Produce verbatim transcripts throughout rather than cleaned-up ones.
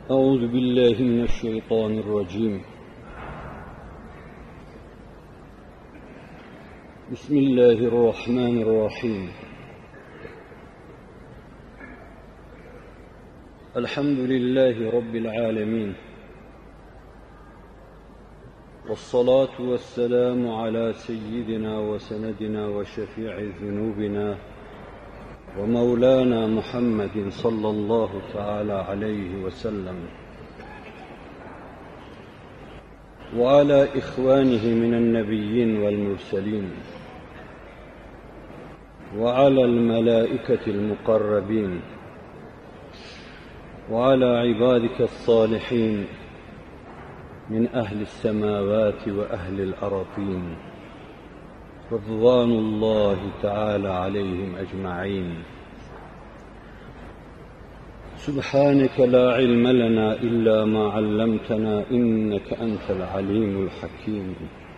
أعوذ بالله من الشيطان الرجيم. بسم الله الرحمن الرحيم. الحمد لله رب العالمين، والصلاة والسلام على سيدنا وسندنا وشفيع ذنوبنا ومولانا محمد صلى الله تعالى عليه وسلم، وعلى إخوانه من النبيين والمرسلين، وعلى الملائكة المقربين، وعلى عبادك الصالحين من أهل السماوات وأهل الأراضين، رضوان الله تعالى عليهم أجمعين. سبحانك لا علم لنا إلا ما علمتنا إنك أنت العليم الحكيم.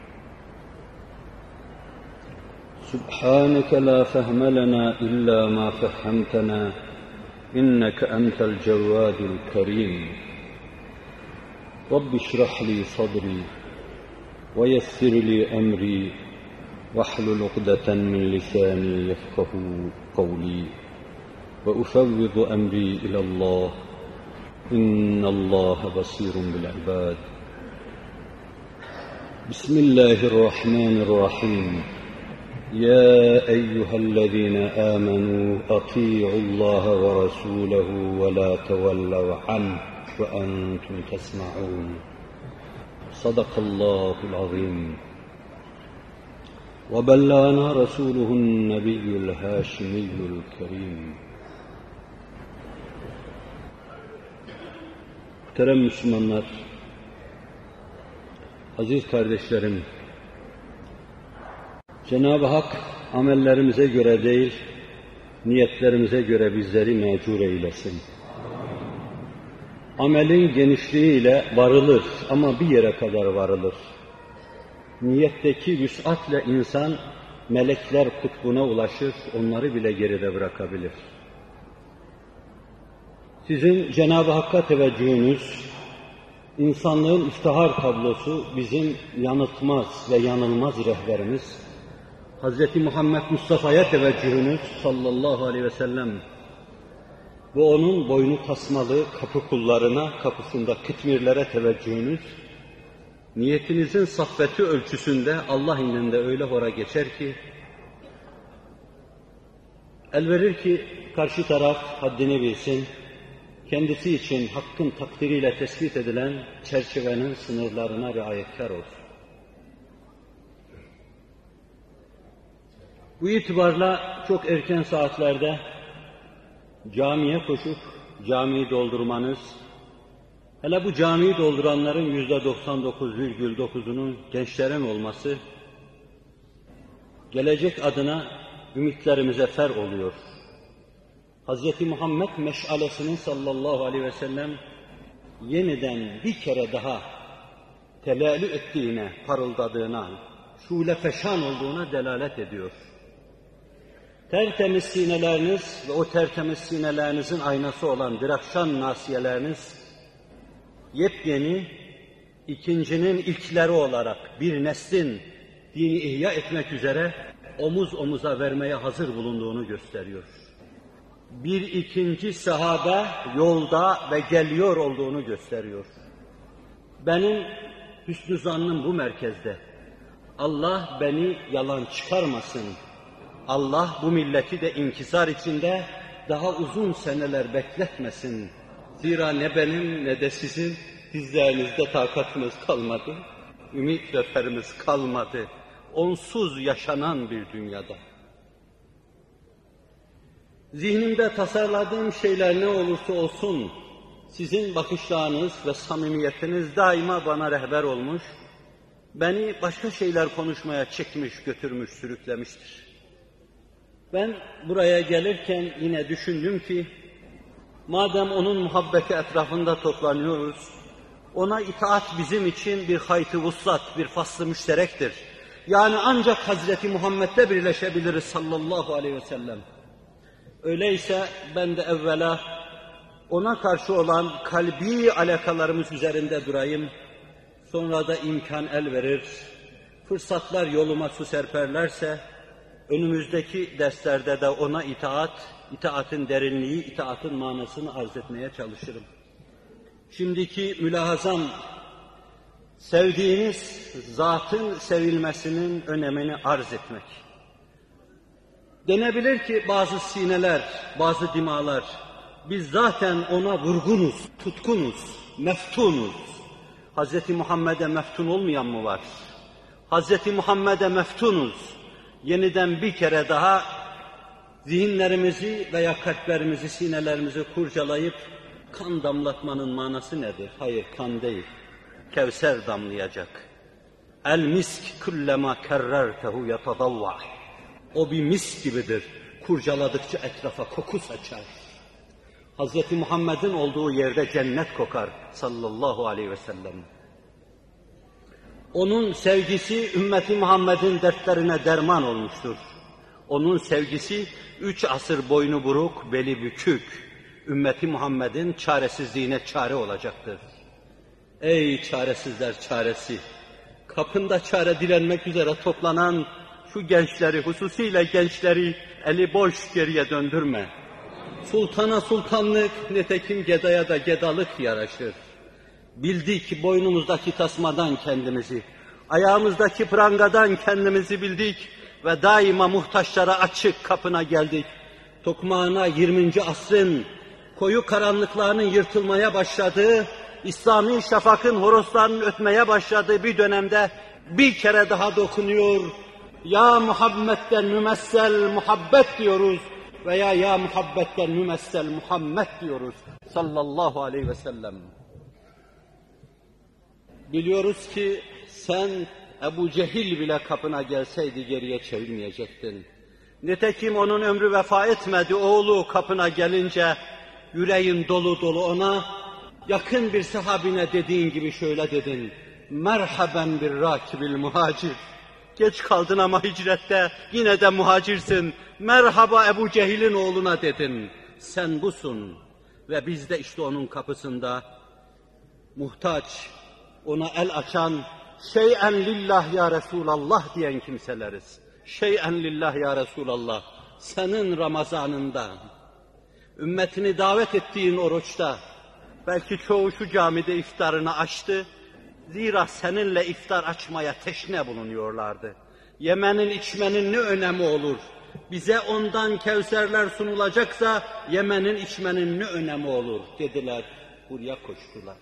سبحانك لا فهم لنا إلا ما فهمتنا إنك أنت الجواد الكريم. رب اشرح لي صدري ويسر لي أمري واحلل عقدة من لساني يفقه قولي، وأفوض أمري إلى الله إن الله بصير بالعباد. بسم الله الرحمن الرحيم. يا أيها الذين آمنوا أطيعوا الله ورسوله ولا تولوا عنه وأنتم تسمعون. صدق الله العظيم. وبلغنا رسوله النبي الهاشمي الكريم. Muhterem Müslümanlar, aziz kardeşlerim, Cenab-ı Hak amellerimize göre değil, niyetlerimize göre bizleri mecur eylesin. Amelin genişliğiyle varılır ama bir yere kadar varılır. Niyetteki vüs'atle insan melekler kutbuna ulaşır, onları bile geride bırakabilir. Sizin Cenab-ı Hakk'a teveccühünüz, insanlığın iftihar tablosu, bizim yanıltmaz ve yanılmaz rehberimiz, Hazreti Muhammed Mustafa'ya teveccühünüz sallallahu aleyhi ve sellem, bu onun boynu tasmalı kapı kullarına, kapısında kıtmirlere teveccühünüz, niyetinizin saffeti ölçüsünde Allah indinde öyle hora geçer ki, elverir ki karşı taraf haddini bilsin, kendisi için hakkın takdiriyle tespit edilen çerçevenin sınırlarına riayetkar olsun. Bu itibarla çok erken saatlerde camiye koşup camiyi doldurmanız, hele bu camiyi dolduranların yüzde doksan dokuz virgül dokuzunun gençlerin olması, gelecek adına ümitlerimize fer oluyor. Hazreti Muhammed meşalesinin sallallahu aleyhi ve sellem yeniden bir kere daha telâlü ettiğine, parıldadığına, şule feşan olduğuna delalet ediyor. Tertemiz sineleriniz ve o tertemiz sinelerinizin aynası olan birakşan nasiyeleriniz, yepyeni, ikincinin ilkleri olarak bir neslin dini ihya etmek üzere omuz omuza vermeye hazır bulunduğunu gösteriyor. Bir ikinci sahabe yolda ve geliyor olduğunu gösteriyor. Benim hüsnü zannım bu merkezde. Allah beni yalan çıkarmasın. Allah bu milleti de inkisar içinde daha uzun seneler bekletmesin. Zira ne benim ne de sizin dizlerinizde takatımız kalmadı, ümit ve ferimiz kalmadı. Onsuz yaşanan bir dünyada. Zihnimde tasarladığım şeyler ne olursa olsun, sizin bakışlarınız ve samimiyetiniz daima bana rehber olmuş, beni başka şeyler konuşmaya çekmiş, götürmüş, sürüklemiştir. Ben buraya gelirken yine düşündüm ki, madem onun muhabbeti etrafında toplanıyoruz, ona itaat bizim için bir hayt-ı vuslat, bir fasl-ı müşterektir. Yani ancak Hazreti Muhammed'le birleşebiliriz sallallahu aleyhi ve sellem. Öyleyse ben de evvela ona karşı olan kalbi alakalarımız üzerinde durayım. Sonra da imkan el verir, fırsatlar yoluma su serperlerse, önümüzdeki derslerde de ona itaat, itaatın derinliği, itaatın manasını arz etmeye çalışırım. Şimdiki mülahazam, sevdiğiniz zatın sevilmesinin önemini arz etmek. Denebilir ki bazı sineler, bazı dimalar, biz zaten ona vurgunuz, tutkunuz, meftunuz. Hazreti Muhammed'e meftun olmayan mı var? Hazreti Muhammed'e meftunuz. Yeniden bir kere daha zihinlerimizi veya kalplerimizi, sinelerimizi kurcalayıp kan damlatmanın manası nedir? Hayır, kan değil. Kevser damlayacak. El misk kullema kerrertehu yetadavva. O bir misk gibidir. Kurcaladıkça etrafa koku saçar. Hazreti Muhammed'in olduğu yerde cennet kokar sallallahu aleyhi ve sellem. Onun sevgisi ümmeti Muhammed'in dertlerine derman olmuştur. Onun sevgisi üç asır boynu buruk, beli bükük, ümmeti Muhammed'in çaresizliğine çare olacaktır. Ey çaresizler çaresi! Kapında çare dilenmek üzere toplanan şu gençleri, hususiyle gençleri eli boş geriye döndürme. Sultana sultanlık, nitekim gedaya da gedalık yaraşır. Bildik boynumuzdaki tasmadan kendimizi, ayağımızdaki prangadan kendimizi bildik ve daima muhtaçlara açık kapına geldik. Tokmağına yirminci asrın koyu karanlıklarının yırtılmaya başladığı, İslami şafakın horozlarının ötmeye başladığı bir dönemde bir kere daha dokunuyor. Ya Muhammed'den mümessel muhabbet diyoruz veya ya muhabbetten mümessel Muhammed diyoruz sallallahu aleyhi ve sellem. Biliyoruz ki sen Ebu Cehil bile kapına gelseydi geriye çevirmeyecektin. Nitekim onun ömrü vefa etmedi, oğlu kapına gelince yüreğin dolu dolu ona, yakın bir sahabine dediğin gibi şöyle dedin: merhaben bir rakibil muhacir. Geç kaldın ama hicrette yine de muhacirsin. Merhaba Ebu Cehil'in oğluna dedin. Sen busun. Ve biz de işte onun kapısında muhtaç, ona el açan, şey'en lillah ya Resulallah diyen kimseleriz. Şey'en lillah ya Resulallah. Senin Ramazanında, ümmetini davet ettiğin oruçta, belki çoğu şu camide iftarını açtı. Zira seninle iftar açmaya teşne bulunuyorlardı. Yemenin içmenin ne önemi olur? Bize ondan kevserler sunulacaksa yemenin içmenin ne önemi olur dediler. Buraya koştular.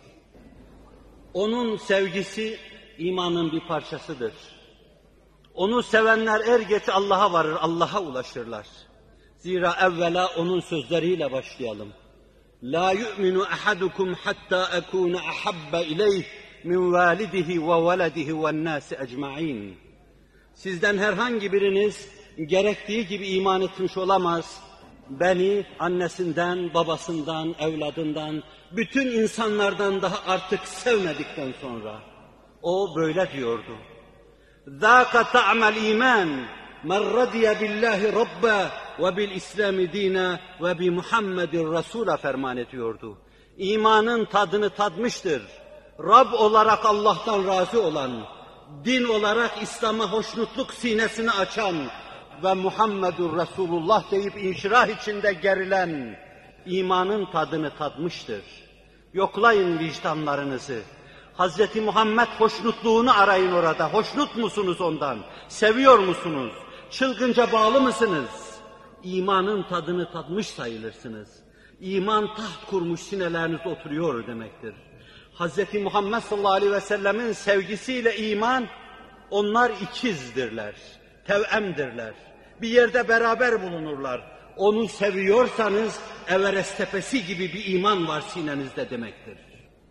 Onun sevgisi imanın bir parçasıdır. Onu sevenler er geç Allah'a varır, Allah'a ulaşırlar. Zira evvela onun sözleriyle başlayalım. La yu'minu ahadukum hatta ekuna ahabba ileyh min validihi ve veledihi ve nâsi ecmaîn. Sizden herhangi biriniz gerektiği gibi iman etmiş olamaz. Beni annesinden, babasından, evladından, bütün insanlardan daha artık sevmedikten sonra. O böyle diyordu. ذَاقَ تَعْمَ الْا۪يمَانِ مَنْ رَضِيَ بِاللّٰهِ رَبَّ وَبِالْاِسْلَامِ د۪ينَ وَبِمُحَمَّدٍ رَسُولَ ferman ediyordu. İmanın tadını tadmıştır. Rab olarak Allah'tan razı olan, din olarak İslam'a hoşnutluk sinesini açan ve Muhammedur Resulullah deyip inşirah içinde gerilen imanın tadını tadmıştır. Yoklayın vicdanlarınızı. Hazreti Muhammed hoşnutluğunu arayın orada. Hoşnut musunuz ondan? Seviyor musunuz? Çılgınca bağlı mısınız? İmanın tadını tadmış sayılırsınız. İman taht kurmuş sinelerinizde oturuyor demektir. Hazreti Muhammed sallallahu aleyhi ve sellemin sevgisiyle iman, onlar ikizdirler, tevemdirler. Bir yerde beraber bulunurlar. Onu seviyorsanız Everest tepesi gibi bir iman var sinenizde demektir.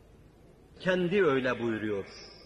Kendi öyle buyuruyor.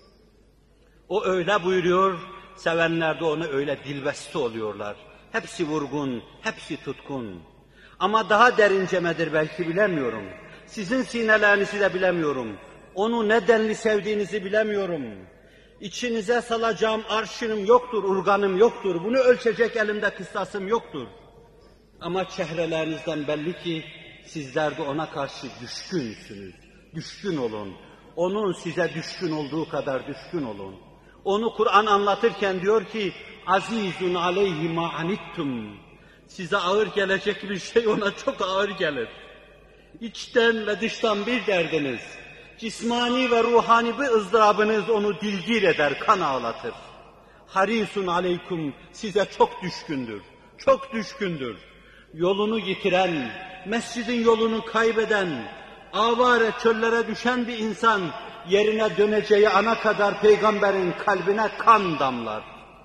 O öyle buyuruyor, sevenler de ona öyle dilbeste oluyorlar. Hepsi vurgun, hepsi tutkun. Ama daha derincemedir belki bilemiyorum. Sizin sinelerinizi de bilemiyorum. Onu ne denli sevdiğinizi bilemiyorum. İçinize salacağım arşınım yoktur, urganım yoktur. Bunu ölçecek elimde kıstasım yoktur. Ama çehrelerinizden belli ki sizler de ona karşı düşkünsünüz. Düşkün olun. Onun size düşkün olduğu kadar düşkün olun. Onu Kur'an anlatırken diyor ki, azizun aleyhi ma anittum. Size ağır gelecek bir şey ona çok ağır gelir. İçten ve dıştan bir derdiniz, cismani ve ruhani bir ızdırabınız onu dilgir eder, kan ağlatır. Harisun aleykum, size çok düşkündür, çok düşkündür. Yolunu yitiren, mescidin yolunu kaybeden, avare çöllere düşen bir insan, yerine döneceği ana kadar peygamberin kalbine kan damlar.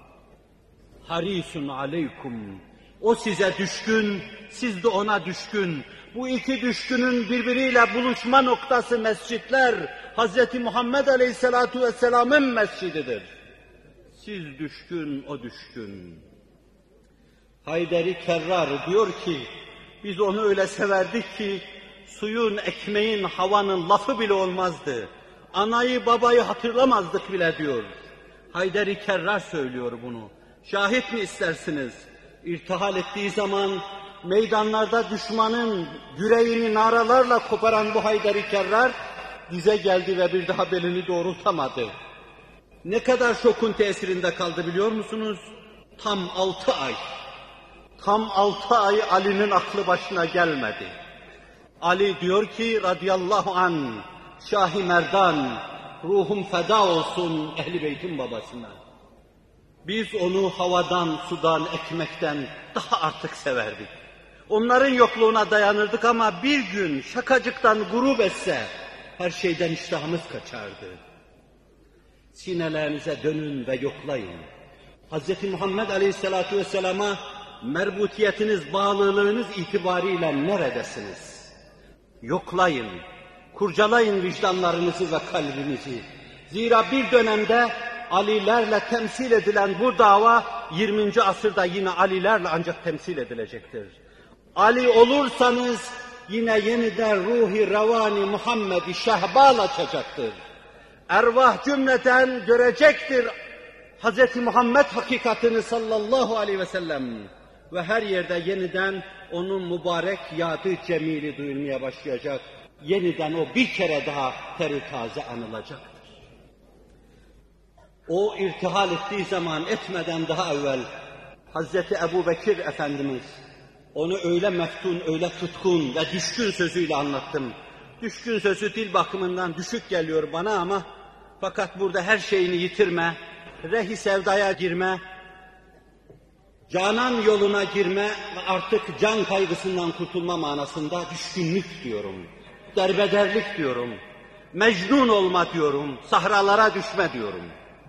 Harisun aleykum, o size düşkün, siz de ona düşkün. Bu iki düşkünün birbiriyle buluşma noktası mescitler, Hazreti Muhammed Aleyhisselatu Vesselam'ın mescididir. Siz düşkün, o düşkün. Haydar-ı Kerrar diyor ki, biz onu öyle severdik ki, suyun, ekmeğin, havanın lafı bile olmazdı. Anayı, babayı hatırlamazdık bile diyor. Haydar-ı Kerrar söylüyor bunu. Şahit mi istersiniz? İrtihal ettiği zaman, meydanlarda düşmanın yüreğini naralarla koparan bu Haydar-ı Kerrar, dize geldi ve bir daha belini doğrultamadı. Ne kadar şokun tesirinde kaldı biliyor musunuz? Tam altı ay. Tam altı ay Ali'nin aklı başına gelmedi. Ali diyor ki radıyallahu an, Şah-ı Merdan, ruhum feda olsun Ehl-i Beyt'in babasına. Biz onu havadan, sudan, ekmekten daha artık severdik. Onların yokluğuna dayanırdık ama bir gün şakacıktan grup etse her şeyden iştahımız kaçardı. Sinelerinize dönün ve yoklayın. Hz. Muhammed Aleyhisselatü Vesselam'a merbutiyetiniz, bağlılığınız itibariyle neredesiniz? Yoklayın, kurcalayın vicdanlarınızı ve kalbinizi. Zira bir dönemde Alilerle temsil edilen bu dava yirminci asırda yine Alilerle ancak temsil edilecektir. Ali olursanız yine yeniden ruhi revani Muhammed-i şehbal açacaktır. Ervah cümleten görecektir Hz. Muhammed hakikatini sallallahu aleyhi ve sellem ve her yerde yeniden onun mübarek yadı cemili duyulmaya başlayacak. Yeniden o bir kere daha ter-i taze anılacaktır. O irtihal ettiği zaman etmeden daha evvel Hazreti Ebu Bekir Efendimiz onu öyle meftun, öyle tutkun ve düşkün sözüyle anlattım. Düşkün sözü dil bakımından düşük geliyor bana ama fakat burada her şeyini yitirme, rehi sevdaya girme, canan yoluna girme ve artık can kaygısından kurtulma manasında düşkünlük diyorum, derbederlik diyorum, mecnun olma diyorum, sahralara düşme diyorum.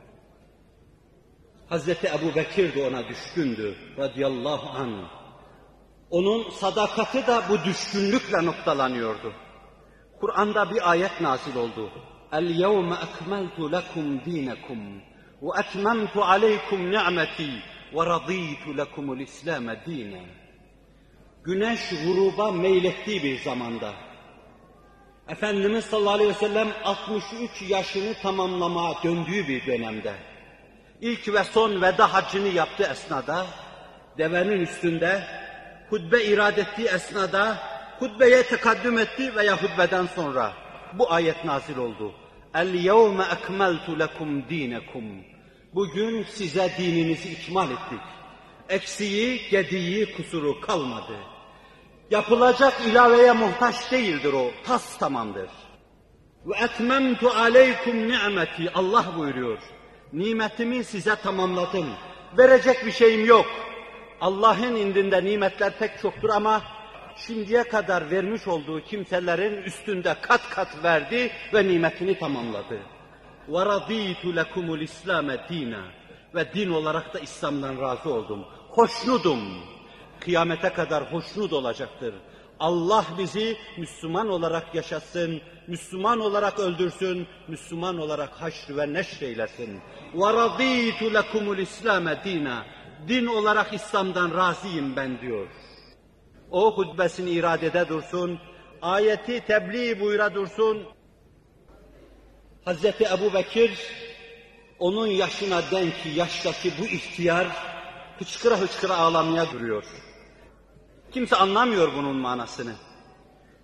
Hazreti Ebu Bekir de ona düşkündü radıyallahu anh. Onun sadakati da bu düşkünlükle noktalanıyordu. Kur'an'da bir ayet nazil oldu. El-yevme ekmeltu lekum dînekum ve etmemtu aleykum ni'meti ve radîtu lekumul İslam'e dîne. Güneş gruba meylettiği bir zamanda, Efendimiz sallallahu aleyhi ve sellem altmış üç yaşını tamamlamaya döndüğü bir dönemde, İlk ve son veda haccını yaptığı esnada, devenin üstünde, hutbe irad ettiği esnada, hutbeye tekaddüm etti veya hutbeden sonra bu ayet nazil oldu. El-yevme ekmeltu lekum dinekum. Bugün size dininizi ikmal ettik. Eksiği, gediği, kusuru kalmadı. Yapılacak ilaveye muhtaç değildir o, tas tamamdır. Ve etmemtu aleykum ni'meti. Allah buyuruyor. Nimetimi size tamamladım. Verecek bir şeyim yok. Allah'ın indinde nimetler pek çoktur ama şimdiye kadar vermiş olduğu kimselerin üstünde kat kat verdi ve nimetini tamamladı. وَرَضِيتُ لَكُمُ الْاِسْلَامَ دِينًا Ve din olarak da İslam'dan razı oldum. Hoşnudum. Kıyamete kadar hoşnut olacaktır. Allah bizi Müslüman olarak yaşatsın, Müslüman olarak öldürsün, Müslüman olarak haşr ve neşr eylesin. وَرَضِيتُ لَكُمُ الْاِسْلَامَ دِينًا Din olarak İslam'dan razıyım ben diyor. O hutbesini iradede dursun, ayeti tebliğ buyura dursun. Hazreti Ebu Bekir, onun yaşına denk yaştaki bu ihtiyar, hıçkıra hıçkıra ağlamaya duruyor. Kimse anlamıyor bunun manasını.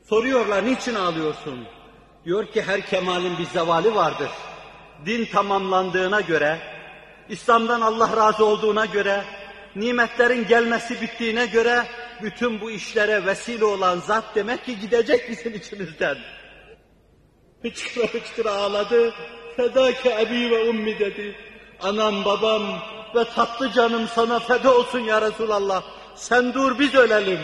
Soruyorlar, niçin ağlıyorsun? Diyor ki, her kemalin bir zevali vardır. Din tamamlandığına göre, İslam'dan Allah razı olduğuna göre, nimetlerin gelmesi bittiğine göre, bütün bu işlere vesile olan zat demek ki gidecek bizim içimizden. Hıçkıra hıçkıra ağladı, fedâke ebî ve ummi dedi. Anam, babam ve tatlı canım sana feda olsun ya Resulallah, sen dur biz ölelim.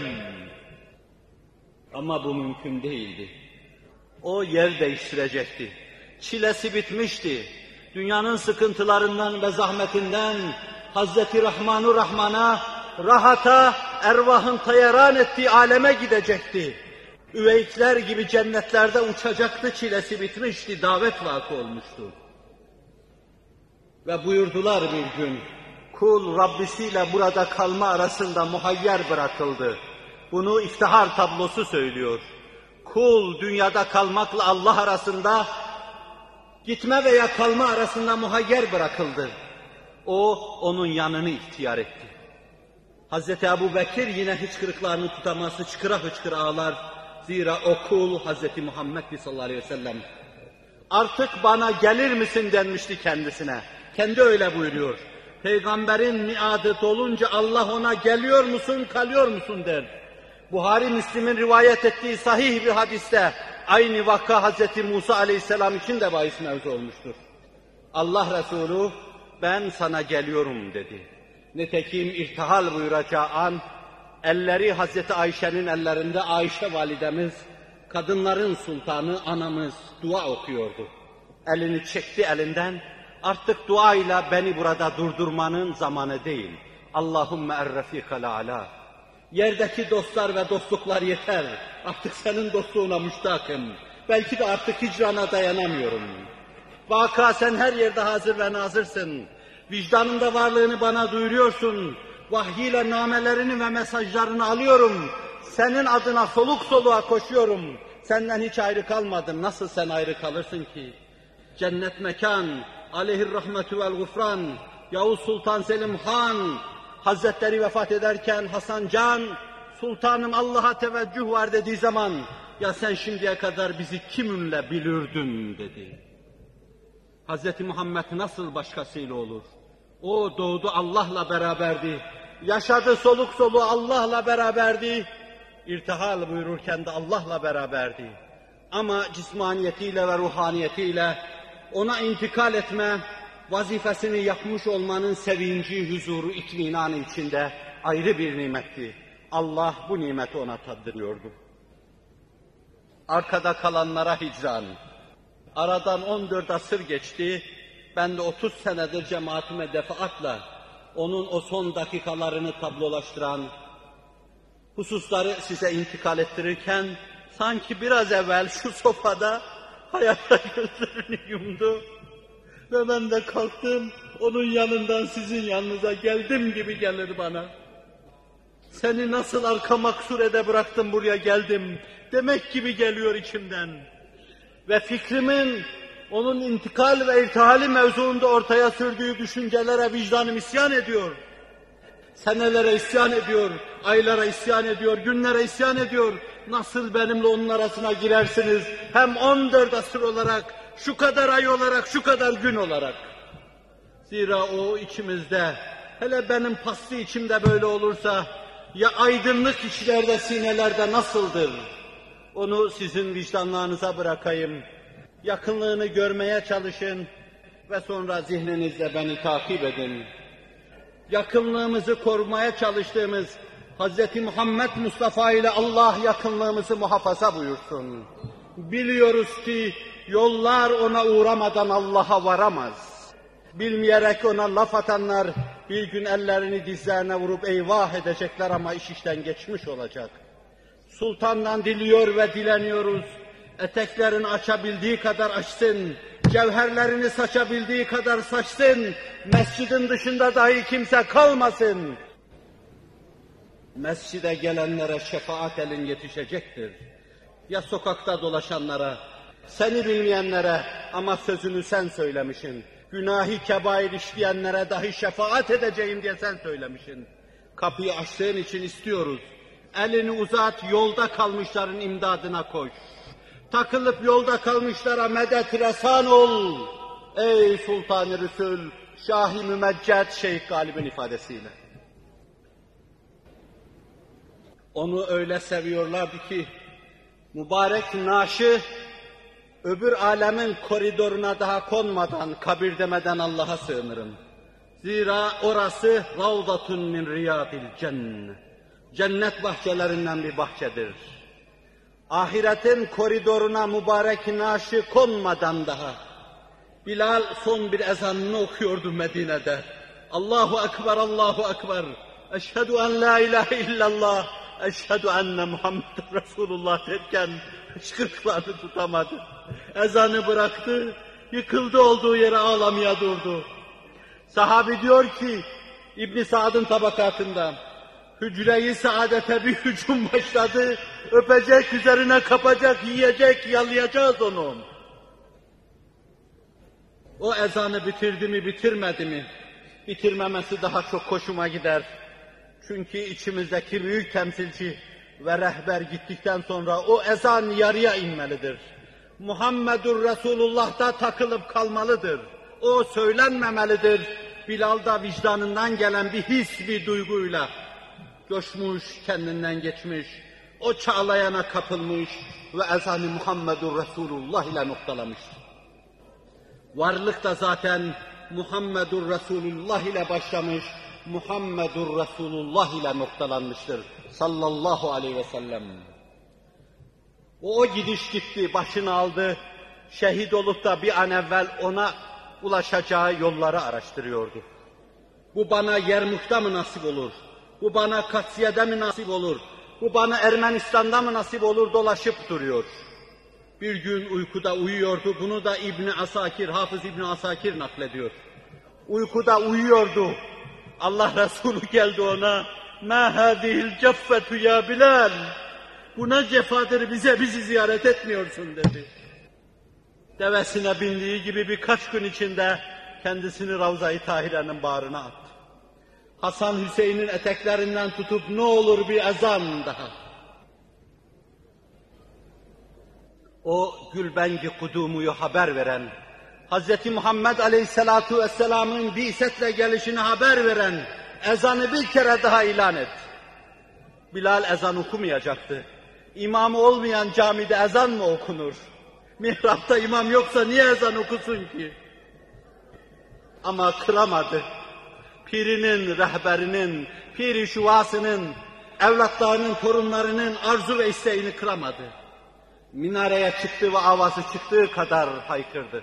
Ama bu mümkün değildi. O yer değiştirecekti. Çilesi bitmişti. Dünyanın sıkıntılarından ve zahmetinden Hazreti Rahman-ı Rahman'a, rahata, ervahın tayaran ettiği aleme gidecekti. Üveykler gibi cennetlerde uçacaktı, çilesi bitmişti, davet vakı olmuştu. Ve buyurdular bir gün, kul Rabbisiyle burada kalma arasında muhayyer bırakıldı. Bunu iftihar tablosu söylüyor. Kul dünyada kalmakla Allah arasında, gitme veya kalma arasında muhayyer bırakıldı. O, onun yanını ihtiyar etti. Hazreti Ebu Bekir yine hıçkırıklarını tutamaz, hıçkıra hıçkıra ağlar. Zira o kul Hazreti Muhammed sallallahu aleyhi ve sellem. Artık bana gelir misin denmişti kendisine. Kendi öyle buyuruyor. Peygamberin miadı dolunca Allah ona geliyor musun, kalıyor musun der. Buhari Müslim'in rivayet ettiği sahih bir hadiste aynı vaka Hazreti Musa aleyhisselam için de bahis mevzu olmuştur. Allah Resulü ben sana geliyorum dedi. Nitekim irtihal buyuracağı an elleri Hazreti Ayşe'nin ellerinde, Ayşe validemiz, kadınların sultanı anamız dua okuyordu. Elini çekti elinden, artık duayla beni burada durdurmanın zamanı değil. Allahümme er-refikal a'la. Yerdeki dostlar ve dostluklar yeter. Artık senin dostluğuna müştakım. Belki de artık hicrana dayanamıyorum. Vaka sen her yerde hazır ve nazırsın. Vicdanında varlığını bana duyuruyorsun. Vahyiyle namelerini ve mesajlarını alıyorum. Senin adına soluk soluğa koşuyorum. Senden hiç ayrı kalmadım. Nasıl sen ayrı kalırsın ki? Cennet mekan, aleyhir rahmetü vel gufran, Yavuz Sultan Selim Han, Hazretleri vefat ederken Hasan Can, Sultanım Allah'a teveccüh var dediği zaman, ya sen şimdiye kadar bizi kiminle bilirdin dedi. Hazreti Muhammed nasıl başkasıyla olur? O doğdu Allah'la beraberdi. Yaşadı soluk soluğu Allah'la beraberdi. İrtihal buyururken de Allah'la beraberdi. Ama cismaniyetiyle ve ruhaniyetiyle ona intikal etme, vazifesini yapmış olmanın sevinci, huzuru, itminanı içinde ayrı bir nimetti. Allah bu nimeti ona tattırıyordu. Arkada kalanlara hicran. Aradan on dört asır geçti. Ben de otuz senedir cemaatime defaatla onun o son dakikalarını tablolaştıran hususları size intikal ettirirken sanki biraz evvel şu sofada hayata gözlerini yumdu ve ben de kalktım, onun yanından sizin yanınıza geldim gibi gelir bana. Seni nasıl arka maksurede bıraktım buraya geldim demek gibi geliyor içimden. Ve fikrimin onun intikal ve irtihali mevzuunda ortaya sürdüğü düşüncelere vicdanım isyan ediyor. Senelere isyan ediyor, aylara isyan ediyor, günlere isyan ediyor. Nasıl benimle onun arasına girersiniz? Hem on dört asır olarak, şu kadar ay olarak, şu kadar gün olarak. Zira o içimizde, hele benim paslı içimde böyle olursa, ya aydınlık içlerde, sinelerde nasıldır? Onu sizin vicdanlarınıza bırakayım. Yakınlığını görmeye çalışın ve sonra zihninizle beni takip edin. Yakınlığımızı korumaya çalıştığımız Hazreti Muhammed Mustafa ile Allah yakınlığımızı muhafaza buyursun. Biliyoruz ki yollar ona uğramadan Allah'a varamaz. Bilmeyerek ona laf atanlar bir gün ellerini dizlerine vurup eyvah edecekler ama iş işten geçmiş olacak. Sultandan diliyor ve dileniyoruz. Eteklerini açabildiği kadar açsın, cevherlerini saçabildiği kadar saçsın, mescidin dışında dahi kimse kalmasın. Mescide gelenlere şefaat elin yetişecektir. Ya sokakta dolaşanlara, seni bilmeyenlere ama sözünü sen söylemişsin. Günahı kebair işleyenlere dahi şefaat edeceğim diye sen söylemişsin. Kapıyı açtığın için istiyoruz. Elini uzat, yolda kalmışların imdadına koş. Takılıp yolda kalmışlara medet resan ol. Ey Sultan-ı Resul, Şah-ı Mümecced Şeyh Galip'in ifadesiyle. Onu öyle seviyorlardı ki, mübarek naaşı, öbür alemin koridoruna daha konmadan, kabir demeden Allah'a sığınırım. Zira orası ravdatun min riyadil cennet. Cennet bahçelerinden bir bahçedir. Ahiretin koridoruna mübarek naaşı konmadan daha, Bilal son bir ezanını okuyordu Medine'de. Allahu Ekber, Allahu Ekber. Eşhedü en la ilahe illallah. Eşhedü enne Muhammeden Resulullah derken hıçkırıklarını tutamadı. Ezanı bıraktı, yıkıldı olduğu yere ağlamaya durdu. Sahabi diyor ki, İbn Sa'd'ın tabakatında, hücre-i saadete bir hücum başladı, öpecek, üzerine kapacak, yiyecek, yalayacağız onu. O ezanı bitirdi mi, bitirmedi mi? Bitirmemesi daha çok hoşuma gider. Çünkü içimizdeki büyük temsilci ve rehber gittikten sonra o ezan yarıya inmelidir. Muhammedur Resulullah'ta takılıp kalmalıdır. O söylenmemelidir. Bilal da vicdanından gelen bir his, bir duyguyla coşmuş, kendinden geçmiş, o çağlayana kapılmış ve ezan-ı Muhammedur Resulullah ile noktalamıştır. Varlık da zaten Muhammedur Resulullah ile başlamış, Muhammedur Resulullah ile noktalanmıştır sallallahu aleyhi ve sellem. O, o gidiş gitti, başını aldı, şehit olup da bir an evvel ona ulaşacağı yolları araştırıyordu. Bu bana Yermuk'ta mı nasip olur? Bu bana Katsiye'de mi nasip olur? Bu bana Ermenistan'da mı nasip olur? Dolaşıp duruyor. Bir gün uykuda uyuyordu, bunu da İbn Asakir, Hafız İbn Asakir naklediyor. Uykuda uyuyordu. Allah Resulü geldi ona, "Mâ hâzihil ceffetü ya Bilal." Bu ne cefadır, bize bizi ziyaret etmiyorsun dedi. Devesine bindiği gibi birkaç gün içinde kendisini Ravza-i Tahire'nin bağrına attı. Hasan Hüseyin'in eteklerinden tutup ne olur bir ezan daha. O Gülbengi Kudumu'yu haber veren, Hazreti Muhammed Aleyhisselatu Vesselam'ın bi'setle gelişini haber veren ezanı bir kere daha ilan et. Bilal ezan okumayacaktı. İmamı olmayan camide ezan mı okunur? Mihrapta imam yoksa niye ezan okusun ki? Ama kıramadı. Pirinin, rehberinin, piri şuvasının, evlatlarının, torunlarının arzu ve isteğini kıramadı. Minareye çıktı ve avazı çıktığı kadar haykırdı.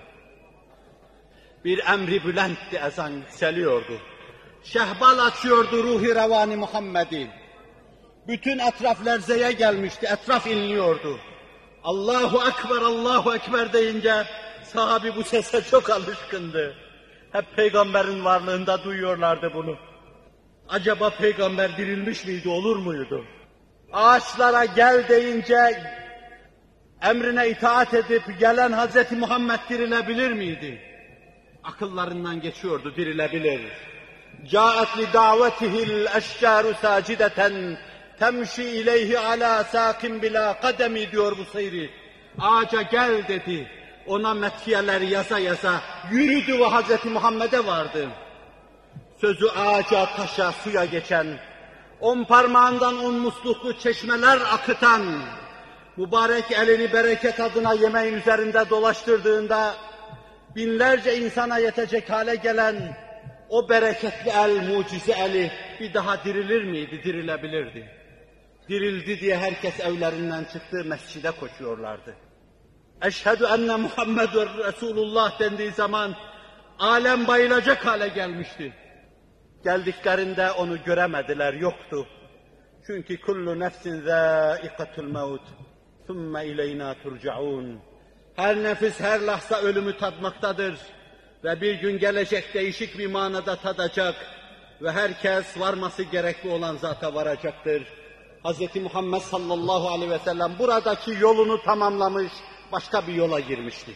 Bir emri bülentti, ezan yükseliyordu. Şehbal açıyordu ruhi revani Muhammed'i. Bütün etraf lerzeye gelmişti, etraf inliyordu. Allahu Ekber, Allahu Ekber deyince sahabi bu sese çok alışkındı. Hep peygamberin varlığında duyuyorlardı bunu. Acaba peygamber dirilmiş miydi, olur muydu? Ağaçlara gel deyince emrine itaat edip gelen Hazreti Muhammed dirilebilir miydi? Akıllarından geçiyordu, dirilebilir. Câet li davetihil eşcâru sâcideten temşi ileyhi alâ sâkin bilâ kademi diyor bu seyri. Ağaca gel dedi. Ona metiyeler yaza yaza yürüdü ve Hazreti Muhammed'e vardı. Sözü ağaca, taşa, suya geçen, on parmağından on musluklu çeşmeler akıtan, mübarek elini bereket adına yemeğin üzerinde dolaştırdığında binlerce insana yetecek hale gelen o bereketli el, mucize eli bir daha dirilir miydi? Dirilebilirdi. Dirildi diye herkes evlerinden çıktı, mescide koşuyorlardı. Eşhedü enne Muhammeden Resulullah dendiği zaman alem bayılacak hale gelmişti. Geldiklerinde onu göremediler, yoktu. Çünkü kullu nefsin zâikatul mevt, thumme ileyna turcaun. Her nefis her lahza ölümü tadmaktadır ve bir gün gelecek değişik bir manada tadacak ve herkes varması gerekli olan zata varacaktır. Hz. Muhammed sallallahu aleyhi ve sellem buradaki yolunu tamamlamış, başka bir yola girmişti.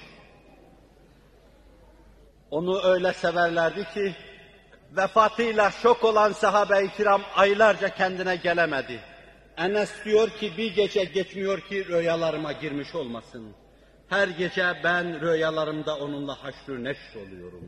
Onu öyle severlerdi ki, vefatıyla şok olan sahabe-i kiram aylarca kendine gelemedi. Enes diyor ki bir gece geçmiyor ki rüyalarıma girmiş olmasın. Her gece ben rüyalarımda onunla haşr-ı neşr oluyorum.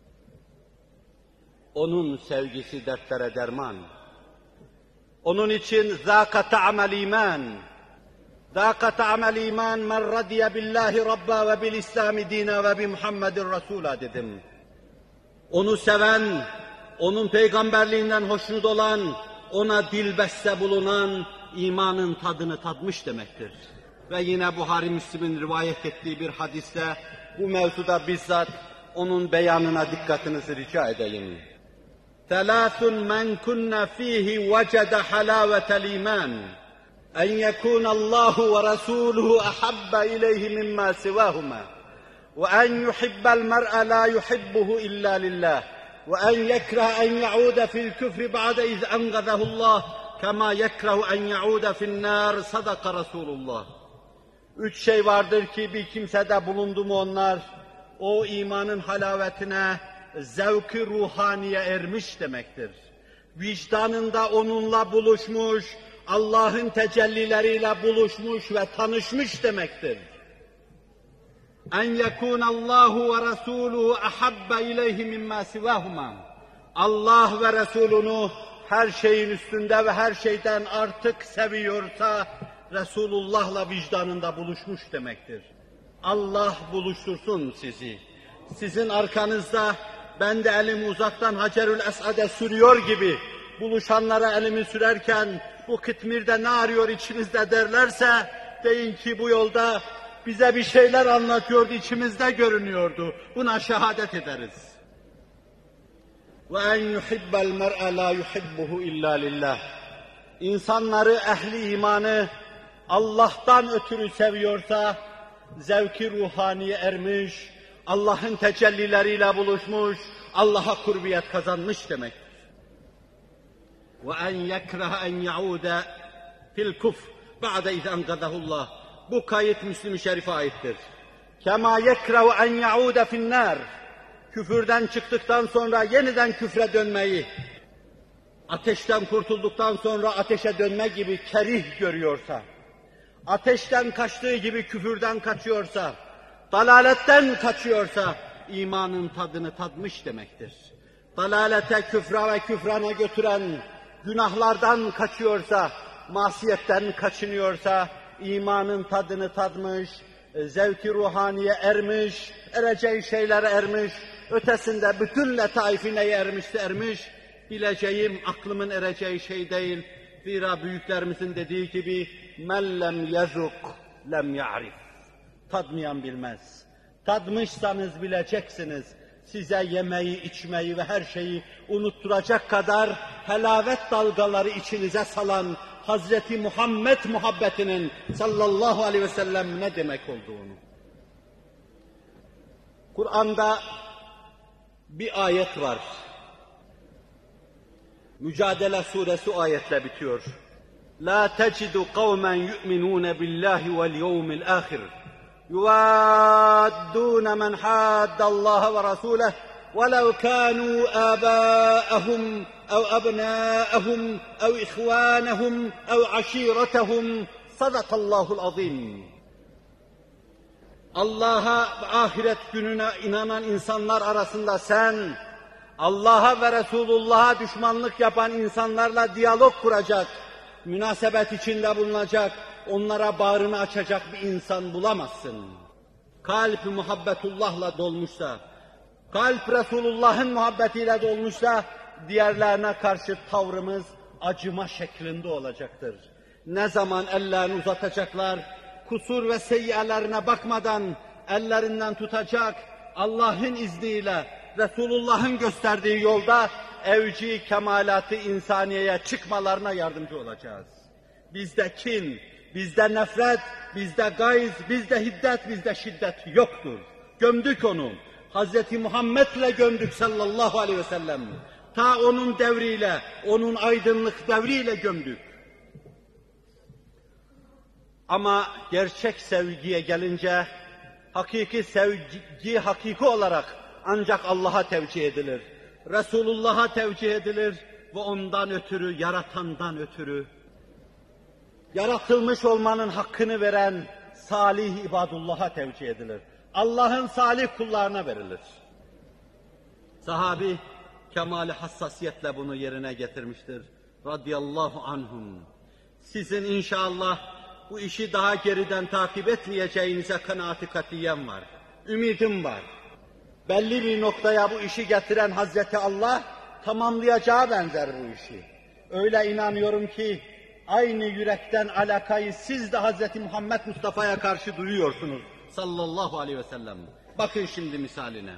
Onun sevgisi dertlere derman. Onun için zâka ta'mel iman. Zâka ta'mel iman men radiye billahi rabba ve bil İslami dina ve bi Muhammedin Rasûlâ dedim. Onu seven, onun peygamberliğinden hoşnut olan, ona dilbeste bulunan imanın tadını tatmış demektir. Ve yine Buhari Müslim'in rivayet ettiği bir hadiste bu mevzuda bizzat onun beyanına dikkatinizi rica edeyim. ثَلَاثٌ مَنْ كُنَّ ف۪يهِ وَجَدَ حَلَاوَةَ الْا۪يمَانِ اَنْ يَكُونَ اللّٰهُ وَرَسُولُهُ اَحَبَّ اِلَيْهِ مِمَّا سِوَاهُمَا وَاَنْ يُحِبَّ الْمَرْءَ لَا يُحِبُّهُ اِلَّا لِلّٰهِ وَاَنْ يَكْرَهَ اَنْ يَعُودَ فِي الْكُفْرِ بَعْدَ اِذْ اَنْغَذَهُ اللّٰهِ كَمَا يَكْرَهُ اَنْ يَعُودَ فِي النَّارِ صَدَقَ رَسُولُ اللّٰهِ. Üç şey vardır ki bir kimsede bulundu mu onlar, o imanın halavetine, zevk-i ruhaniye ermiş demektir. Vicdanında onunla buluşmuş, Allah'ın tecellileriyle buluşmuş ve tanışmış demektir. En yekûnallâhu ve rasûluhu ahabbe ileyhi mimmâ sivâhumâ. Allah ve Resulünü her şeyin üstünde ve her şeyden artık seviyorsa, Resulullah'la vicdanında buluşmuş demektir. Allah buluştursun sizi. Sizin arkanızda ben de elimi uzaktan Hacerül Esad'e sürüyor gibi buluşanlara elimi sürerken bu Kıtmir'de ne arıyor içinizde derlerse deyin ki bu yolda bize bir şeyler anlatıyordu, içimizde görünüyordu. Buna şehadet ederiz. وَاَنْ يُحِبَّ الْمَرْءَ لَا يُحِبُّهُ اِلَّا لِلّٰهِ. İnsanları, ehli imanı Allah'tan ötürü seviyorsa, zevk-i ruhaniye ermiş, Allah'ın tecellileriyle buluşmuş, Allah'a kurbiyet kazanmış demektir. وَاَنْ يَكْرَهَ اَنْ يَعُودَ فِي الْكُفْرِ بَعْدَ اِذْ اَنْقَذَهُ اللّٰهِ. Bu kayıt Müslim-i Şerif'e aittir. كَمَا يَكْرَهُ اَنْ يَعُودَ فِي النَّارِ. Küfürden çıktıktan sonra yeniden küfre dönmeyi, ateşten kurtulduktan sonra ateşe dönme gibi kerih görüyorsa, ateşten kaçtığı gibi küfürden kaçıyorsa, dalaletten kaçıyorsa, imanın tadını tatmış demektir. Dalalete, küfra ve küfrana götüren günahlardan kaçıyorsa, masiyetten kaçınıyorsa, imanın tadını tatmış, zevk-i ruhaniye ermiş, ereceği şeylere ermiş, ötesinde bütün letaifine neye ermişse ermiş, bileceğim aklımın ereceği şey değil. Zira büyüklerimizin dediği gibi, men lem yazuk lem ya'rif. Tadmayan bilmez. Tadmışsanız bileceksiniz. Size yemeği, içmeyi ve her şeyi unutturacak kadar helavet dalgaları içinize salan Hazreti Muhammed muhabbetinin sallallahu aleyhi ve sellem ne demek olduğunu. Kur'an'da bir ayet var. Mücadele suresi o ayetle bitiyor. La tecidu kavmen yu'minun billahi vel yevmil ahir. Yuvaddun men haddallaha ve rasulehu وَلَوْ كَانُوا آبَاءَهُمْ أَوْ أَبْنَاءَهُمْ أَوْ إِخْوَانَهُمْ أَوْ عَشِيرَتَهُمْ صَدَقَ اللّٰهُ الْعَظِيمُ. Allah'a ve ahiret gününe inanan insanlar arasında sen, Allah'a ve Resulullah'a düşmanlık yapan insanlarla diyalog kuracak, münasebet içinde bulunacak, onlara bağrını açacak bir insan bulamazsın. Kalp muhabbetullah'la dolmuşsa, kalp Resulullah'ın muhabbetiyle dolmuşsa, diğerlerine karşı tavrımız acıma şeklinde olacaktır. Ne zaman ellerini uzatacaklar, kusur ve seyyialerine bakmadan ellerinden tutacak, Allah'ın izniyle, Resulullah'ın gösterdiği yolda evci kemalatı insaniyeye çıkmalarına yardımcı olacağız. Bizde kin, bizde nefret, bizde gayz, bizde hiddet, bizde şiddet yoktur. Gömdük onu. Hazreti Muhammed'le gömdük sallallahu aleyhi ve sellem. Ta onun devriyle, onun aydınlık devriyle gömdük. Ama gerçek sevgiye gelince, hakiki sevgi hakiki olarak ancak Allah'a tevcih edilir. Resulullah'a tevcih edilir ve ondan ötürü, yaratandan ötürü. yaratılmış olmanın hakkını veren salih ibadullah'a tevcih edilir. Allah'ın salih kullarına verilir. Sahabi kemali hassasiyetle bunu yerine getirmiştir. Radiyallahu anhum. Sizin inşallah bu işi daha geriden takip etmeyeceğinize kanaati katiyen var. Ümidim var. Belli bir noktaya bu işi getiren Hazreti Allah tamamlayacağı benzer bu işi. Öyle inanıyorum ki aynı yürekten alakayı siz de Hazreti Muhammed Mustafa'ya karşı duyuyorsunuz sallallahu aleyhi ve sellem. Bakın şimdi misaline.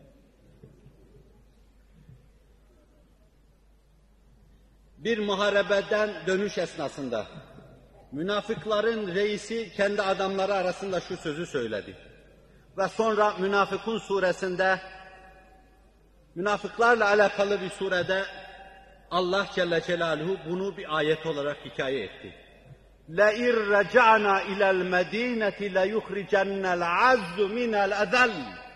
Bir muharebeden dönüş esnasında münafıkların reisi kendi adamları arasında şu sözü söyledi. Ve sonra Münafıkun suresinde, münafıklarla alakalı bir surede Allah Celle Celaluhu bunu bir ayet olarak hikaye etti. لَاِنْ رَجَعْنَا اِلَى الْمَد۪ينَةِ لَيُخْرِجَنَّ الْعَزُّ مِنَ الْاَذَلِّ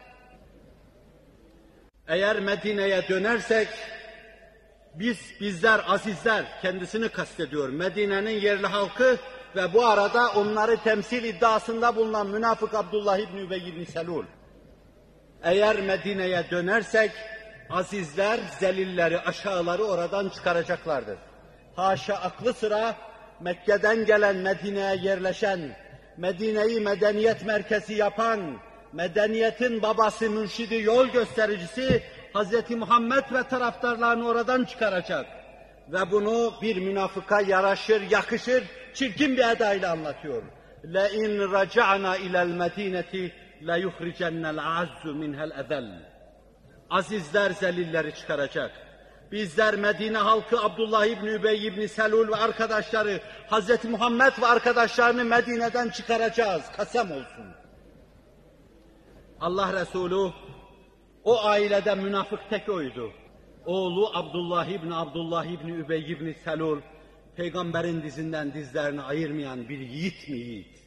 Eğer Medine'ye dönersek, biz, bizler azizler, kendisini kastediyor, Medine'nin yerli halkı ve bu arada onları temsil iddiasında bulunan münafık Abdullah İbni Übey İbni Selul. Eğer Medine'ye dönersek, azizler, zelilleri, aşağıları oradan çıkaracaklardır. Haşa aklı sıra Mekke'den gelen Medine'ye yerleşen, Medine'yi medeniyet merkezi yapan, medeniyetin babası, mürşidi, yol göstericisi Hazreti Muhammed ve taraftarlarını oradan çıkaracak. Ve bunu bir münafıka yaraşır, yakışır, çirkin bir edayla anlatıyor. لَاِنْ رَجَعْنَا اِلَى الْمَد۪ينَةِ لَيُخْرِجَنَّ الْعَزُّ مِنْهَا الْاَذَلِّ Azizler zelilleri çıkaracak. Bizler Medine halkı Abdullah İbni Übey İbni Selul ve arkadaşları, Hazreti Muhammed ve arkadaşlarını Medine'den çıkaracağız. Kasem olsun. Allah Resulü o ailede münafık tek oydu. Oğlu Abdullah İbni Abdullah İbni Übey İbni Selul, peygamberin dizinden dizlerini ayırmayan bir yiğit mi yiğit?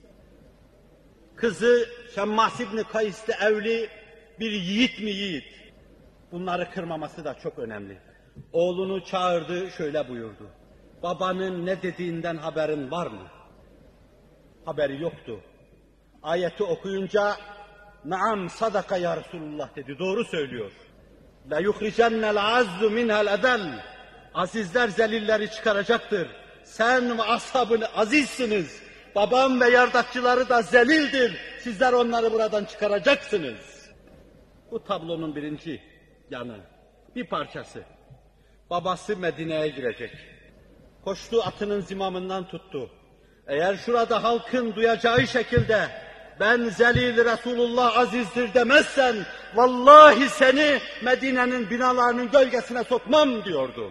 Kızı Şemmas İbni Kays'te evli bir yiğit mi yiğit? Bunları kırmaması da çok önemli. Oğlunu çağırdı, şöyle buyurdu. Babanın ne dediğinden haberin var mı? Haberi yoktu. Ayeti okuyunca, "Naam sadaka ya Resulullah" dedi. Doğru söylüyor. "La yuhricennel azzu minhel edel." Azizler zelilleri çıkaracaktır. Sen ve ashabın azizsiniz. Babam ve yardakçıları da zelildir. Sizler onları buradan çıkaracaksınız. Bu tablonun birinci yanı, bir parçası. Babası Medine'ye girecek. Koştu, atının zimamından tuttu. Eğer şurada halkın duyacağı şekilde ben zelil Resulullah azizdir demezsen vallahi seni Medine'nin binalarının gölgesine sokmam diyordu.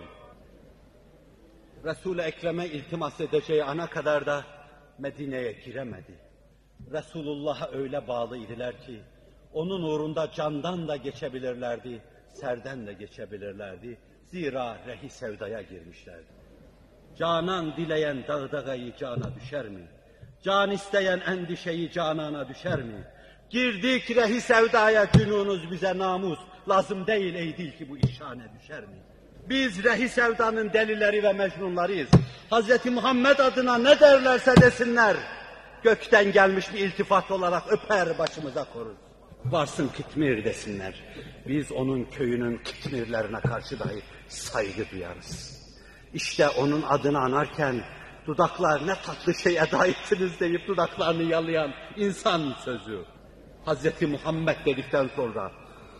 Resul-i Ekrem'e iltimas edeceği ana kadar da Medine'ye giremedi. Resulullah'a öyle bağlı idiler ki onun uğrunda candan da geçebilirlerdi, serden de geçebilirlerdi. Zira rehi sevdaya girmişlerdi. Canan dileyen dağdağayı cana düşer mi? Can isteyen endişeyi canana düşer mi? Girdik rehi sevdaya, gününüz bize namus, lazım değil ey dil ki bu işhane düşer mi? Biz rehi sevdanın delileri ve mecnunlarıyız. Hazreti Muhammed adına ne derlerse desinler, gökten gelmiş bir iltifat olarak öper başımıza korur. Varsın Kitmir desinler, biz onun köyünün Kitmirlerine karşı dahi saygı duyarız. İşte onun adını anarken dudaklar ne tatlı şey eda ettiniz deyip dudaklarını yalayan insan sözü. Hazreti Muhammed dedikten sonra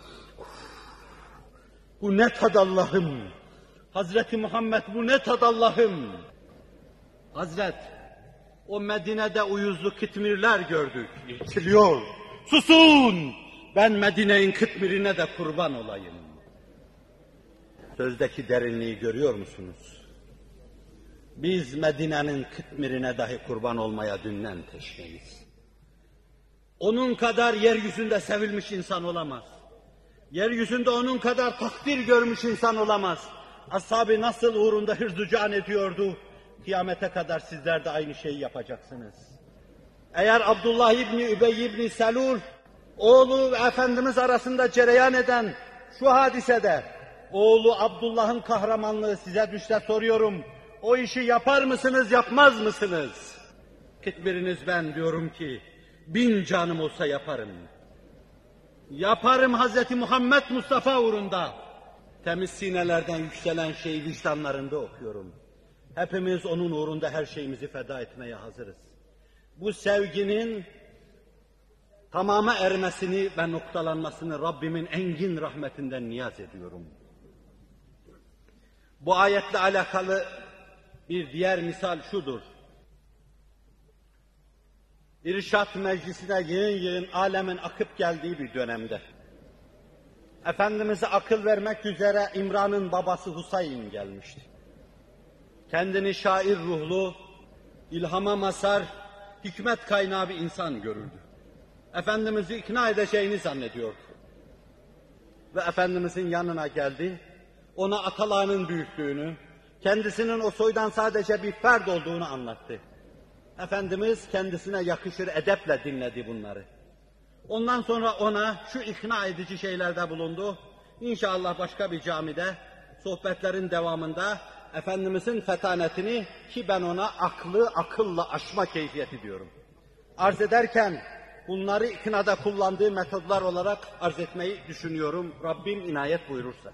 bu ne tad Allah'ım, Hazreti Muhammed bu ne tad Allah'ım. Hazret, o Medine'de uyuzlu Kitmirler gördük, irkiliyor. Susun! Ben Medine'nin Kitmirine de kurban olayım. Sözdeki derinliği görüyor musunuz? Biz Medine'nin Kitmirine dahi kurban olmaya dünden teşneyiz. Onun kadar yeryüzünde sevilmiş insan olamaz. Yeryüzünde onun kadar takdir görmüş insan olamaz. Ashab-ı nasıl uğrunda hırzı can ediyordu, kıyamete kadar sizler de aynı şeyi yapacaksınız. Eğer Abdullah İbni Übey İbni Selul, oğlu ve Efendimiz arasında cereyan eden şu hadisede, oğlu Abdullah'ın kahramanlığı size düşse soruyorum, o işi yapar mısınız, yapmaz mısınız? Biriniz ben diyorum ki, bin canım olsa yaparım. Yaparım Hazreti Muhammed Mustafa uğrunda. Temiz sinelerden yükselen şeyi vicdanlarında okuyorum. Hepimiz onun uğrunda her şeyimizi feda etmeye hazırız. Bu sevginin tamama ermesini ve noktalanmasını Rabbimin engin rahmetinden niyaz ediyorum. Bu ayetle alakalı bir diğer misal şudur. İrşad Meclisi'ne yığın yığın alemin akıp geldiği bir dönemde, Efendimiz'e akıl vermek üzere İmran'ın babası Husayn gelmişti. Kendini şair ruhlu, ilhama mazhar, hikmet kaynağı bir insan görürdü. Efendimiz'i ikna edeceğini zannediyordu. Ve Efendimiz'in yanına geldi, ona atalarının büyüklüğünü, kendisinin o soydan sadece bir ferd olduğunu anlattı. Efendimiz kendisine yakışır edeple dinledi bunları. Ondan sonra ona şu ikna edici şeylerde bulundu. İnşallah başka bir camide, sohbetlerin devamında Efendimiz'in fetanetini, ki ben ona aklı akılla aşma keyfiyeti diyorum, arz ederken bunları iknada kullandığı metodlar olarak arz etmeyi düşünüyorum. Rabbim inayet buyurursa.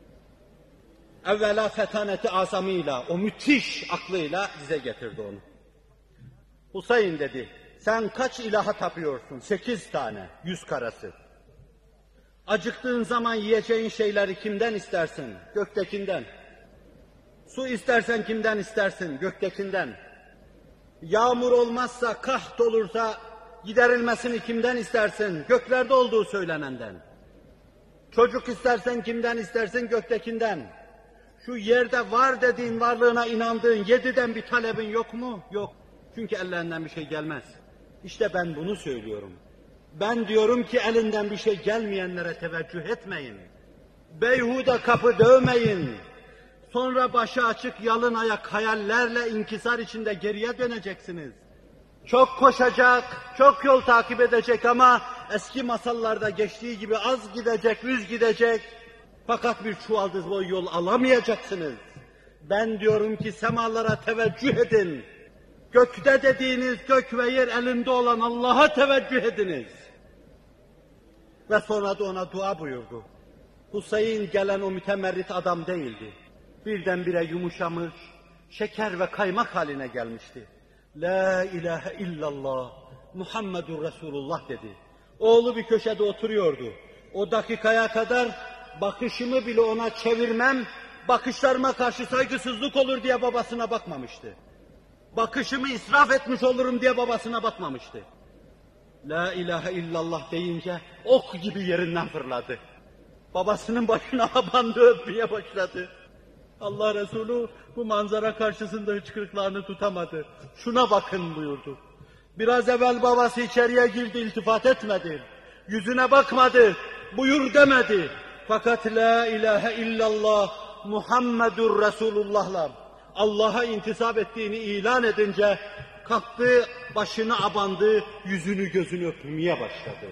Evvela fetaneti azamıyla, o müthiş aklıyla dize getirdi onu. Husayn dedi, sen kaç ilaha tapıyorsun? Sekiz tane, yüz karası. Acıktığın zaman yiyeceğin şeyleri kimden istersin? Göktekinden. Su istersen kimden istersin? Göktekinden. Yağmur olmazsa, kaht olursa giderilmesini kimden istersin? Göklerde olduğu söylenenden. Çocuk istersen kimden istersin? Göktekinden. Şu yerde var dediğin, varlığına inandığın yediden bir talebin yok mu? Yok. Çünkü ellerinden bir şey gelmez. İşte ben bunu söylüyorum. Ben diyorum ki elinden bir şey gelmeyenlere teveccüh etmeyin. Beyhude kapı dövmeyin. Sonra başı açık yalın ayak hayallerle inkisar içinde geriye döneceksiniz. Çok koşacak, çok yol takip edecek ama eski masallarda geçtiği gibi az gidecek, yüz gidecek. Fakat bir çuvaldız boyu yol alamayacaksınız. Ben diyorum ki semalara teveccüh edin. Gökte dediğiniz gök ve yer elinde olan Allah'a teveccüh ediniz. Ve sonra da ona dua buyurdu. Husayn gelen o mütemerrit adam değildi. Birdenbire yumuşamış, şeker ve kaymak haline gelmişti. La ilahe illallah, Muhammedur Resulullah dedi. Oğlu bir köşede oturuyordu. O dakikaya kadar bakışımı bile ona çevirmem, bakışlarıma karşı saygısızlık olur diye babasına bakmamıştı. Bakışımı israf etmiş olurum diye babasına bakmamıştı. La ilahe illallah deyince ok gibi yerinden fırladı. Babasının başına abandı, öpmeye başladı. Allah Resulü bu manzara karşısında hıçkırıklarını tutamadı. Şuna bakın buyurdu. Biraz evvel babası içeriye girdi, iltifat etmedi. Yüzüne bakmadı, buyur demedi. Fakat la ilahe illallah Muhammedur Resulullah'la Allah'a intisap ettiğini ilan edince kalktı, başını abandı, yüzünü gözünü öpmeye başladı.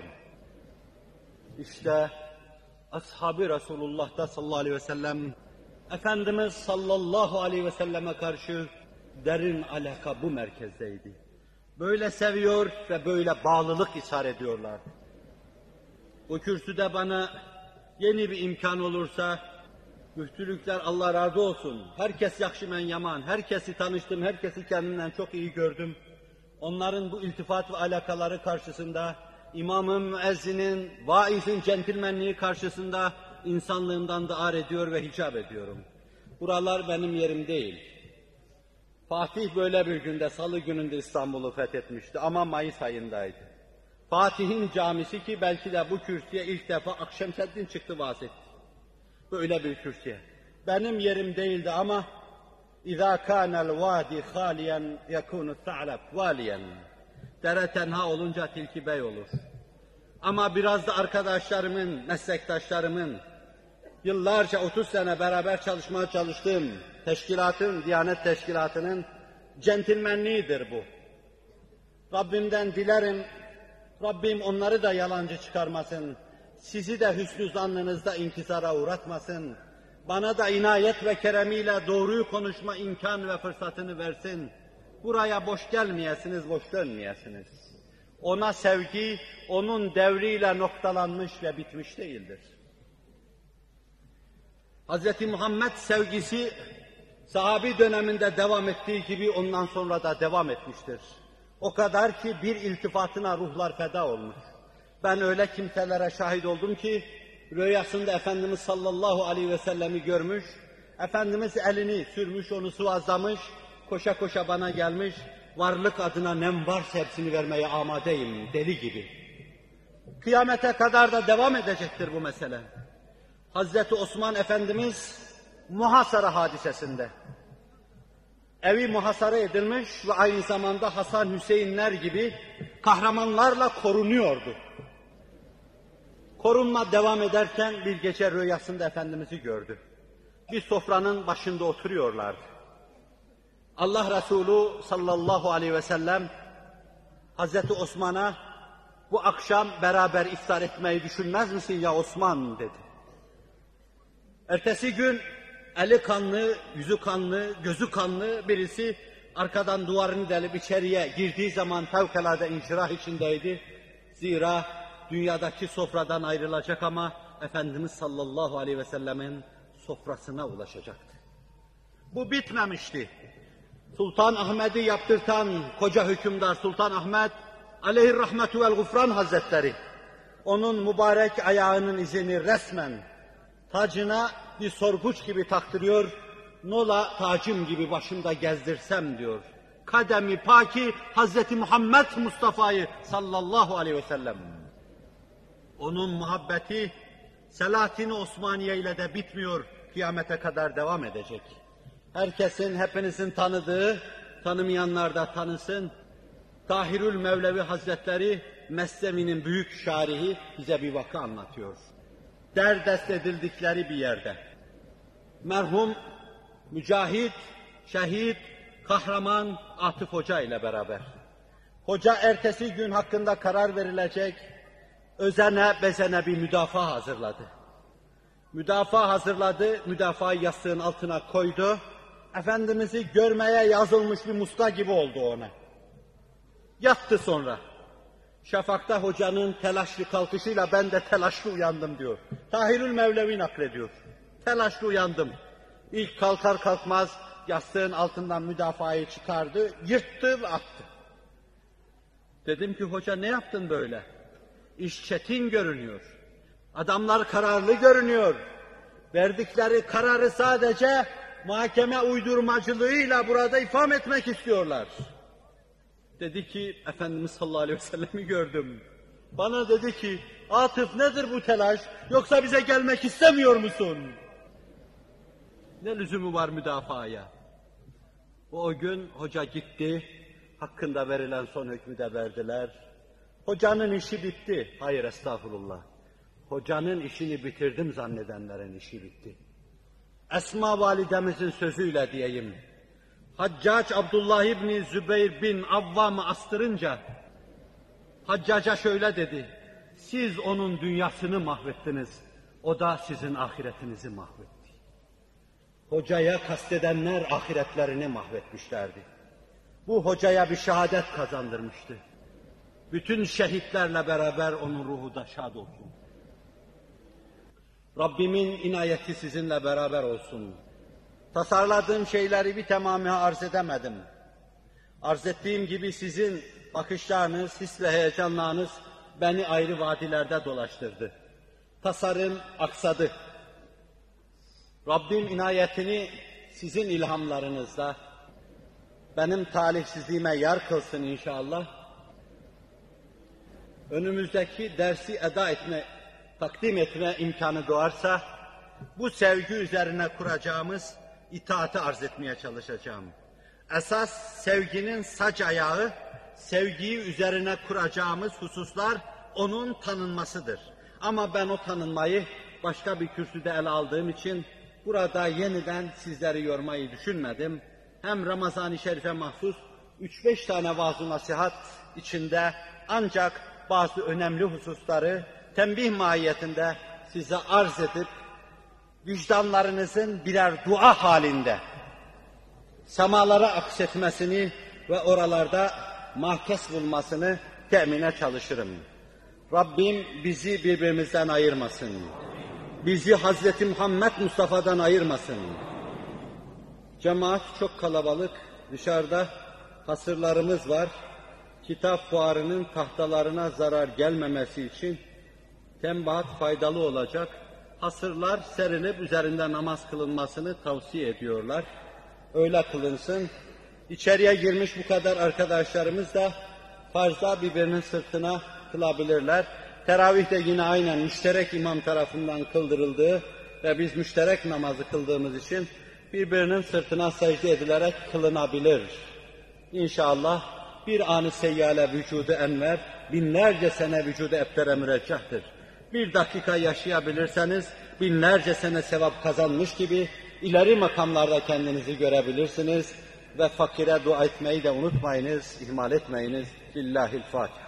İşte ashab-ı Resulullah'ta sallallahu aleyhi ve sellem, Efendimiz sallallahu aleyhi ve selleme karşı derin alaka bu merkezdeydi. Böyle seviyor ve böyle bağlılık ishar ediyorlar. Bu kürsüde bana yeni bir imkan olursa, müftülükler Allah razı olsun, herkes yakşı men yaman, herkesi tanıştım, herkesi kendimden çok iyi gördüm. Onların bu iltifat ve alakaları karşısında, imamın, müezzinin, vaizin centilmenliği karşısında insanlığımdan da ar ediyor ve hicap ediyorum. Buralar benim yerim değil. Fatih böyle bir günde, salı gününde İstanbul'u fethetmişti ama Mayıs ayındaydı. Fatih'in camisi ki belki de bu kürsüye ilk defa Akşemseddin çıktı vaaz etti. Böyle bir kürsüye. Benim yerim değildi ama اِذَا كَانَ الْوَادِ خَالِيًا يَكُونُ الثَّعْلَبْ وَالِيًا. Dere tenha olunca tilki bey olur. Ama biraz da arkadaşlarımın, meslektaşlarımın, yıllarca otuz sene beraber çalışmaya çalıştığım teşkilatın, Diyanet Teşkilatı'nın centilmenliğidir bu. Rabbimden dilerim, Rabbim onları da yalancı çıkarmasın, sizi de hüsnü zannınızda inkisara uğratmasın, bana da inayet ve keremiyle doğruyu konuşma imkan ve fırsatını versin. Buraya boş gelmeyesiniz, boş dönmeyesiniz. Ona sevgi, onun devriyle noktalanmış ve bitmiş değildir. Hz. Muhammed sevgisi, sahabi döneminde devam ettiği gibi ondan sonra da devam etmiştir. O kadar ki bir iltifatına ruhlar feda olmuş. Ben öyle kimselere şahit oldum ki, rüyasında Efendimiz sallallahu aleyhi ve sellemi görmüş, Efendimiz elini sürmüş, onu sıvazlamış, koşa koşa bana gelmiş, varlık adına nem varsa hepsini vermeye amadeyim, deli gibi. Kıyamete kadar da devam edecektir bu mesele. Hazreti Osman Efendimiz muhasara hadisesinde, evi muhasara edilmiş ve aynı zamanda Hasan Hüseyinler gibi kahramanlarla korunuyordu. Korunma devam ederken bir gece rüyasında Efendimiz'i gördü. Bir sofranın başında oturuyorlardı. Allah Resulü sallallahu aleyhi ve sellem Hazreti Osman'a bu akşam beraber iftar etmeyi düşünmez misin ya Osman dedi. Ertesi gün eli kanlı, yüzü kanlı, gözü kanlı birisi arkadan duvarını delip içeriye girdiği zaman fevkalade inşirah içindeydi. Zira dünyadaki sofradan ayrılacak ama Efendimiz sallallahu aleyhi ve sellemin sofrasına ulaşacaktı. Bu bitmemişti. Sultan Ahmet'i yaptırtan koca hükümdar Sultan Ahmet aleyhirrahmetü vel gufran hazretleri onun mübarek ayağının izini resmen tacına bir sorguç gibi taktırıyor, nola tacım gibi başımda gezdirsem diyor. Kademi paki Hazreti Muhammed Mustafa'yı sallallahu aleyhi ve sellem. Onun muhabbeti Selahattin Osmaniye ile de bitmiyor, kıyamete kadar devam edecek. Herkesin, hepinizin tanıdığı, tanımayanlar da tanısın. Tahirül Mevlevi Hazretleri, Mesnevi'nin büyük şarihi bize bir vaka anlatıyor. Derdest edildikleri bir yerde. Merhum, mücahit, şehit, kahraman Atıf Hoca ile beraber. Hoca ertesi gün hakkında karar verilecek, özene bezene bir müdafaa hazırladı. Müdafaa hazırladı, müdafayı yastığın altına koydu. Efendimiz'i görmeye yazılmış bir muska gibi oldu ona. Yattı sonra. Şafakta hocanın telaşlı kalkışıyla ben de telaşlı uyandım diyor. Tahirül Mevlevi naklediyor. Telaşlı uyandım. İlk kalkar kalkmaz yastığın altından müdafayı çıkardı, yırttı ve attı. Dedim ki hoca ne yaptın böyle? İş çetin görünüyor. Adamlar kararlı görünüyor. Verdikleri kararı sadece mahkeme uydurmacılığıyla burada ifham etmek istiyorlar. Dedi ki, Efendimiz sallallahu aleyhi ve sellem'i gördüm. Bana dedi ki, Atıf nedir bu telaş, yoksa bize gelmek istemiyor musun? Ne lüzumu var müdafaya? O gün hoca gitti, hakkında verilen son hükmü de verdiler. Hocanın işi bitti. Hayır, estağfurullah. Hocanın işini bitirdim zannedenlerin işi bitti. Esma validemizin sözüyle diyeyim. Haccac Abdullah İbni Zübeyir bin Avvam'ı astırınca, Haccac'a şöyle dedi, siz onun dünyasını mahvettiniz, o da sizin ahiretinizi mahvetti. Hocaya kastedenler ahiretlerini mahvetmişlerdi. Bu hocaya bir şehadet kazandırmıştı. Bütün şehitlerle beraber onun ruhu da şad olsun. Rabbimin inayeti sizinle beraber olsun. Tasarladığım şeyleri bir tamamı arz edemedim. Arz ettiğim gibi sizin bakışlarınız, his ve heyecanlarınız beni ayrı vadilerde dolaştırdı. Tasarım aksadı. Rabbim inayetini sizin ilhamlarınızla benim talihsizliğime yar kılsın inşallah. Önümüzdeki dersi eda etme, takdim etme imkanı doğarsa, bu sevgi üzerine kuracağımız itaati arz etmeye çalışacağım. Esas sevginin sac ayağı, sevgiyi üzerine kuracağımız hususlar onun tanınmasıdır. Ama ben o tanınmayı başka bir kürsüde ele aldığım için burada yeniden sizleri yormayı düşünmedim. Hem Ramazan-ı Şerif'e mahsus üç beş tane vaaz-ı nasihat içinde ancak bazı önemli hususları tembih mahiyetinde size arz edip vicdanlarınızın birer dua halinde semalara aksetmesini ve oralarda mahkes bulmasını temine çalışırım. Rabbim bizi birbirimizden ayırmasın. Bizi Hazreti Muhammed Mustafa'dan ayırmasın. Cemaat çok kalabalık, dışarıda hasırlarımız var. Kitap fuarının tahtalarına zarar gelmemesi için tembahat faydalı olacak. Hasırlar serinip üzerinde namaz kılınmasını tavsiye ediyorlar. Öyle kılınsın. İçeriye girmiş bu kadar arkadaşlarımız da farzda birbirinin sırtına kılabilirler. Teravih de yine aynen müşterek imam tarafından kıldırıldığı ve biz müşterek namazı kıldığımız için birbirinin sırtına secde edilerek kılınabilir. İnşallah bir an-ı seyyale vücudu enver, binlerce sene vücudu ebtere müreccehtir. Bir dakika yaşayabilirseniz, binlerce sene sevap kazanmış gibi ileri makamlarda kendinizi görebilirsiniz ve fakire dua etmeyi de unutmayınız, ihmal etmeyiniz. Lillahil Fatiha.